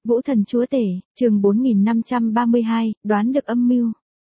Vũ thần chúa tể, chương 4532, đoán được âm mưu.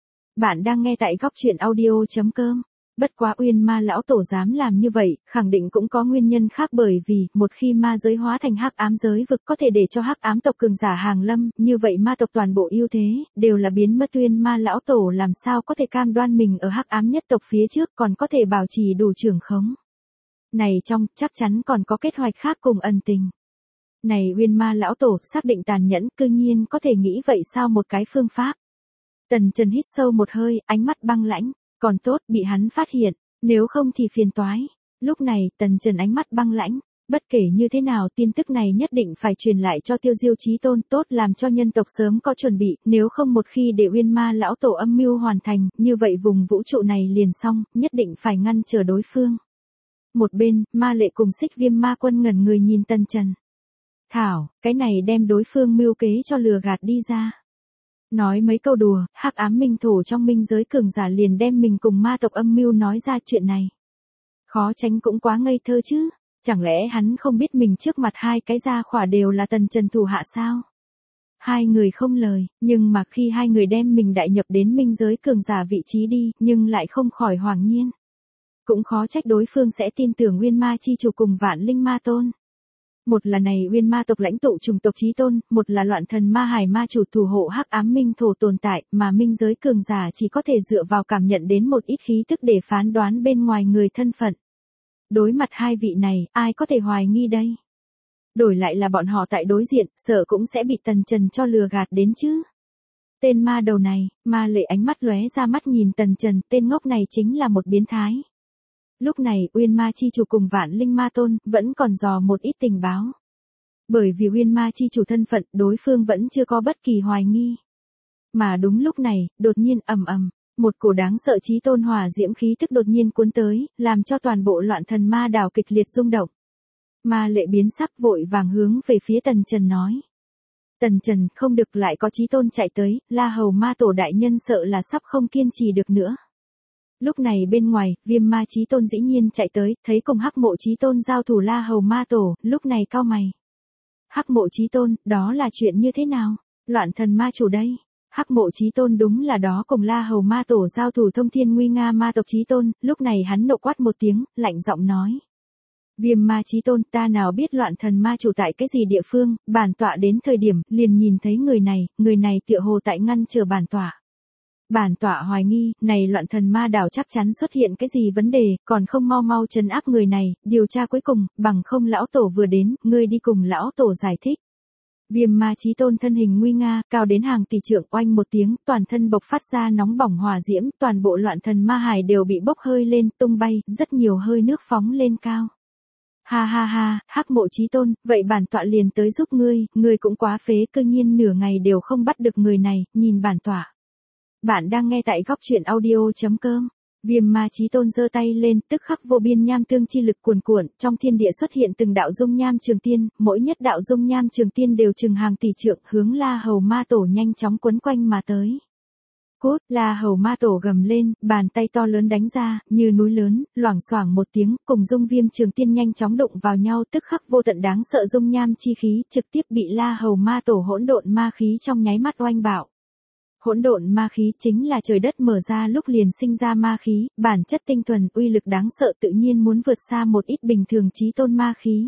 Bạn đang nghe tại góc truyện audio.com. Bất quá Uyên Ma lão tổ dám làm như vậy, khẳng định cũng có nguyên nhân khác, bởi vì một khi ma giới hóa thành hắc ám giới vực có thể để cho hắc ám tộc cường giả hàng lâm, như vậy ma tộc toàn bộ ưu thế đều là biến mất. Uyên Ma lão tổ làm sao có thể cam đoan mình ở hắc ám nhất tộc phía trước còn có thể bảo trì đủ trưởng khống. Này trong chắc chắn còn có kết hoạch khác cùng ẩn tình. Này Uyên Ma lão tổ xác định tàn nhẫn, cư nhiên có thể nghĩ vậy sao một cái phương pháp. Tần Trần hít sâu một hơi, ánh mắt băng lãnh, còn tốt bị hắn phát hiện, nếu không thì phiền toái. Lúc này Tần Trần ánh mắt băng lãnh, bất kể như thế nào tin tức này nhất định phải truyền lại cho Tiêu Diêu Chí Tôn, tốt làm cho nhân tộc sớm có chuẩn bị, nếu không một khi để Uyên Ma lão tổ âm mưu hoàn thành, như vậy vùng vũ trụ này liền xong, nhất định phải ngăn trở đối phương. Một bên, Ma Lệ cùng Xích Viêm Ma Quân ngẩn người nhìn Tần Trần. Thảo, cái này đem đối phương mưu kế cho lừa gạt đi ra. Nói mấy câu đùa, hắc ám minh thổ trong minh giới cường giả liền đem mình cùng ma tộc âm mưu nói ra chuyện này. Khó tránh cũng quá ngây thơ chứ, chẳng lẽ hắn không biết mình trước mặt hai cái gia khỏa đều là Tần Trần thủ hạ sao? Hai người không lời, nhưng mà khi hai người đem mình đại nhập đến minh giới cường giả vị trí đi, nhưng lại không khỏi hoảng nhiên. Cũng khó trách đối phương sẽ tin tưởng Uyên Ma chi chủ cùng Vạn Linh Ma Tôn. Một là này Uyên Ma tộc lãnh tụ chủng tộc chí tôn, một là Loạn Thần Ma Hải ma chủ thủ hộ hắc ám minh thổ tồn tại, mà minh giới cường giả chỉ có thể dựa vào cảm nhận đến một ít khí tức để phán đoán bên ngoài người thân phận. Đối mặt hai vị này, ai có thể hoài nghi đây? Đổi lại là bọn họ tại đối diện, sợ cũng sẽ bị Tần Trần cho lừa gạt đến chứ. Tên ma đầu này, Ma Lệ ánh mắt lóe ra, mắt nhìn Tần Trần, tên ngốc này chính là một biến thái. Lúc này Uyên Ma chi chủ cùng Vạn Linh Ma Tôn vẫn còn dò một ít tình báo. Bởi vì Uyên Ma chi chủ thân phận, đối phương vẫn chưa có bất kỳ hoài nghi. Mà đúng lúc này, đột nhiên ầm ầm, một cổ đáng sợ chí tôn hỏa diễm khí tức đột nhiên cuốn tới, làm cho toàn bộ Loạn Thần Ma đảo kịch liệt rung động. Ma Lệ biến sắc, vội vàng hướng về phía Tần Trần nói. Tần Trần, không được, lại có chí tôn chạy tới, La Hầu Ma tổ đại nhân sợ là sắp không kiên trì được nữa. Lúc này bên ngoài, Viêm Ma Chí Tôn dĩ nhiên chạy tới, thấy cùng Hắc Mộ Chí Tôn giao thủ La Hầu Ma tổ, lúc này cau mày. Hắc Mộ Chí Tôn, đó là chuyện như thế nào? Loạn Thần Ma chủ đây. Hắc Mộ Chí Tôn đúng là đó cùng La Hầu Ma tổ giao thủ thông thiên nguy nga ma tộc Chí Tôn, lúc này hắn nộ quát một tiếng, lạnh giọng nói. Viêm Ma Chí Tôn, ta nào biết Loạn Thần Ma chủ tại cái gì địa phương, bản tọa đến thời điểm, liền nhìn thấy người này tựa hồ tại ngăn chờ bản tọa. Bản tọa hoài nghi, này Loạn Thần Ma đảo chắc chắn xuất hiện cái gì vấn đề, còn không mau trấn áp người này, điều tra cuối cùng, bằng không lão tổ vừa đến, ngươi đi cùng lão tổ giải thích. Viêm Ma Chí Tôn thân hình nguy nga, cao đến hàng tỷ trượng, oanh một tiếng, toàn thân bộc phát ra nóng bỏng hỏa diễm, toàn bộ Loạn Thần Ma hải đều bị bốc hơi lên, tung bay, rất nhiều hơi nước phóng lên cao. Ha ha ha, Hắc Mộ Chí Tôn, vậy bản tọa liền tới giúp ngươi cũng quá phế, cư nhiên nửa ngày đều không bắt được người này, nhìn bản tọa. Bạn đang nghe tại góc truyện audio.com. Viêm Ma Chí Tôn giơ tay lên, tức khắc vô biên nham tương chi lực cuồn cuộn, trong thiên địa xuất hiện từng đạo dung nham trường tiên, mỗi nhất đạo dung nham trường tiên đều chừng hàng tỷ trượng, hướng La Hầu Ma tổ nhanh chóng quấn quanh mà tới. Cốt, La Hầu Ma tổ gầm lên, bàn tay to lớn đánh ra, như núi lớn, loảng xoảng một tiếng, cùng dung viêm trường tiên nhanh chóng đụng vào nhau, tức khắc vô tận đáng sợ dung nham chi khí, trực tiếp bị La Hầu Ma tổ hỗn độn ma khí trong nháy mắt oanh bạo. Hỗn độn ma khí chính là trời đất mở ra lúc liền sinh ra ma khí, bản chất tinh thuần, uy lực đáng sợ, tự nhiên muốn vượt xa một ít bình thường chí tôn ma khí.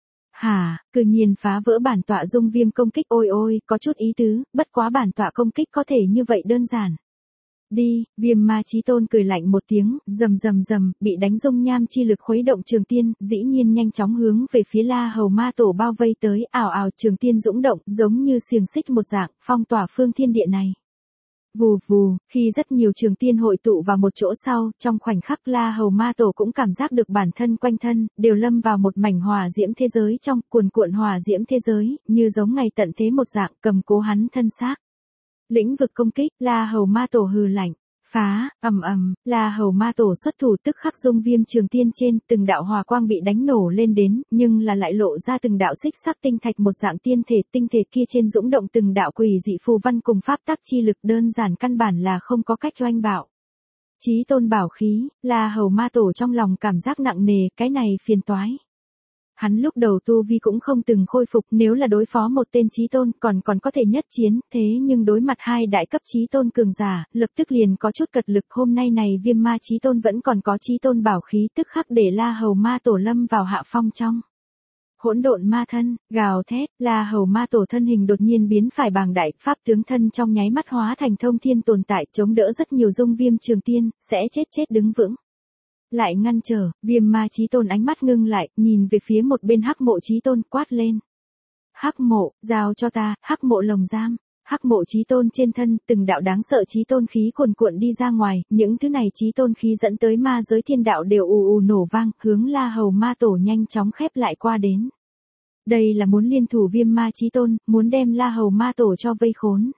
Hả, cư nhiên phá vỡ bản tọa dung viêm công kích, ôi, có chút ý tứ, bất quá bản tọa công kích có thể như vậy đơn giản. Đi, Viêm Ma Chí Tôn cười lạnh một tiếng, rầm, bị đánh dung nham chi lực khuấy động trường tiên, dĩ nhiên nhanh chóng hướng về phía La Hầu Ma tổ bao vây tới, ào trường tiên dũng động, giống như xiềng xích một dạng, phong tỏa phương thiên địa này. Vù vù, khi rất nhiều trường tiên hội tụ vào một chỗ sau, trong khoảnh khắc La Hầu Ma tổ cũng cảm giác được bản thân quanh thân, đều lâm vào một mảnh hỏa diễm thế giới trong, cuồn cuộn hỏa diễm thế giới, như giống ngày tận thế một dạng, cầm cố hắn thân xác. Lĩnh vực công kích, La Hầu Ma tổ hừ lạnh, phá, ầm, La Hầu Ma tổ xuất thủ, tức khắc dung viêm trường tiên trên, từng đạo hỏa quang bị đánh nổ lên đến, nhưng là lại lộ ra từng đạo xích sắc tinh thạch một dạng tiên thể, tinh thể kia trên dũng động từng đạo quỷ dị phù văn cùng pháp tắc chi lực, đơn giản căn bản là không có cách oanh bạo. Chí tôn bảo khí, La Hầu Ma tổ trong lòng cảm giác nặng nề, cái này phiền toái. Hắn lúc đầu tu vi cũng không từng khôi phục, nếu là đối phó một tên chí tôn còn có thể nhất chiến, thế nhưng đối mặt hai đại cấp chí tôn cường giả, lập tức liền có chút cật lực. Hôm nay này Viêm Ma chí tôn vẫn còn có chí tôn bảo khí, tức khắc để La Hầu Ma Tổ lâm vào hạ phong trong. Hỗn độn ma thân, gào thét, La Hầu Ma Tổ thân hình đột nhiên biến phải bàng đại, pháp tướng thân trong nháy mắt hóa thành thông thiên tồn tại, chống đỡ rất nhiều dung viêm trường tiên, sẽ chết đứng vững. Lại ngăn trở, Viêm Ma chí tôn ánh mắt ngưng lại, nhìn về phía một bên Hắc Mộ chí tôn, quát lên. Hắc Mộ, giao cho ta, Hắc Mộ lồng giam. Hắc Mộ chí tôn trên thân, từng đạo đáng sợ chí tôn khí cuồn cuộn đi ra ngoài, những thứ này chí tôn khí dẫn tới ma giới thiên đạo đều ù ù nổ vang, hướng La Hầu Ma Tổ nhanh chóng khép lại qua đến. Đây là muốn liên thủ Viêm Ma chí tôn, muốn đem La Hầu Ma Tổ cho vây khốn.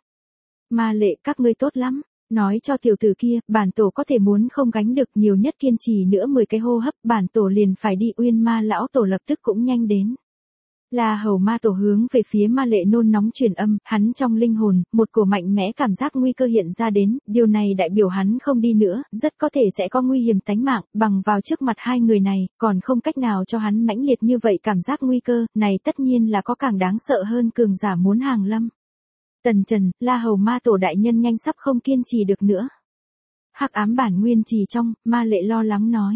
Ma Lệ, các ngươi tốt lắm. Nói cho tiểu tử kia, bản tổ có thể muốn không gánh được, nhiều nhất kiên trì nữa 10 cái hô hấp, bản tổ liền phải đi. Uyên Ma lão tổ lập tức cũng nhanh đến. La Hầu Ma Tổ hướng về phía Ma Lệ nôn nóng truyền âm, hắn trong linh hồn, một cổ mạnh mẽ cảm giác nguy cơ hiện ra đến, điều này đại biểu hắn không đi nữa, rất có thể sẽ có nguy hiểm tánh mạng, bằng vào trước mặt hai người này, còn không cách nào cho hắn mãnh liệt như vậy cảm giác nguy cơ, này tất nhiên là có càng đáng sợ hơn cường giả muốn hàng lâm. Tần Trần, La Hầu Ma Tổ đại nhân nhanh sắp không kiên trì được nữa. Hắc ám bản nguyên trì trong, Ma Lệ lo lắng nói.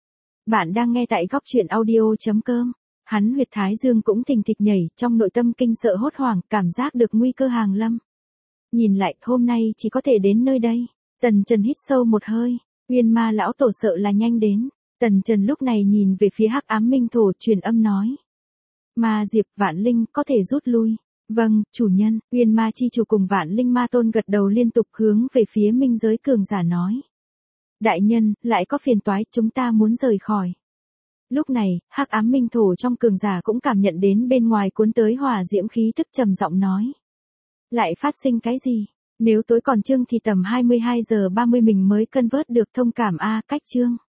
Bạn đang nghe tại góc truyện audio.com. Hắn huyệt thái dương cũng thình thịch nhảy, trong nội tâm kinh sợ hốt hoảng, cảm giác được nguy cơ hàng lâm. Nhìn lại, hôm nay chỉ có thể đến nơi đây. Tần Trần hít sâu một hơi, Uyên Ma lão tổ sợ là nhanh đến. Tần Trần lúc này nhìn về phía Hắc ám minh thổ, truyền âm nói. Ma Diệp, Vạn Linh, có thể rút lui. Vâng, chủ nhân. Uyên Ma chi chủ cùng Vạn Linh Ma tôn gật đầu liên tục hướng về phía minh giới cường giả nói. Đại nhân, lại có phiền toái, chúng ta muốn rời khỏi. Lúc này, Hắc ám minh thổ trong cường giả cũng cảm nhận đến bên ngoài cuốn tới hỏa diễm khí tức, trầm giọng nói. Lại phát sinh cái gì? Nếu tối còn trưng thì tầm 22 giờ 30 mình mới cân vớt được thông cảm a, cách chương.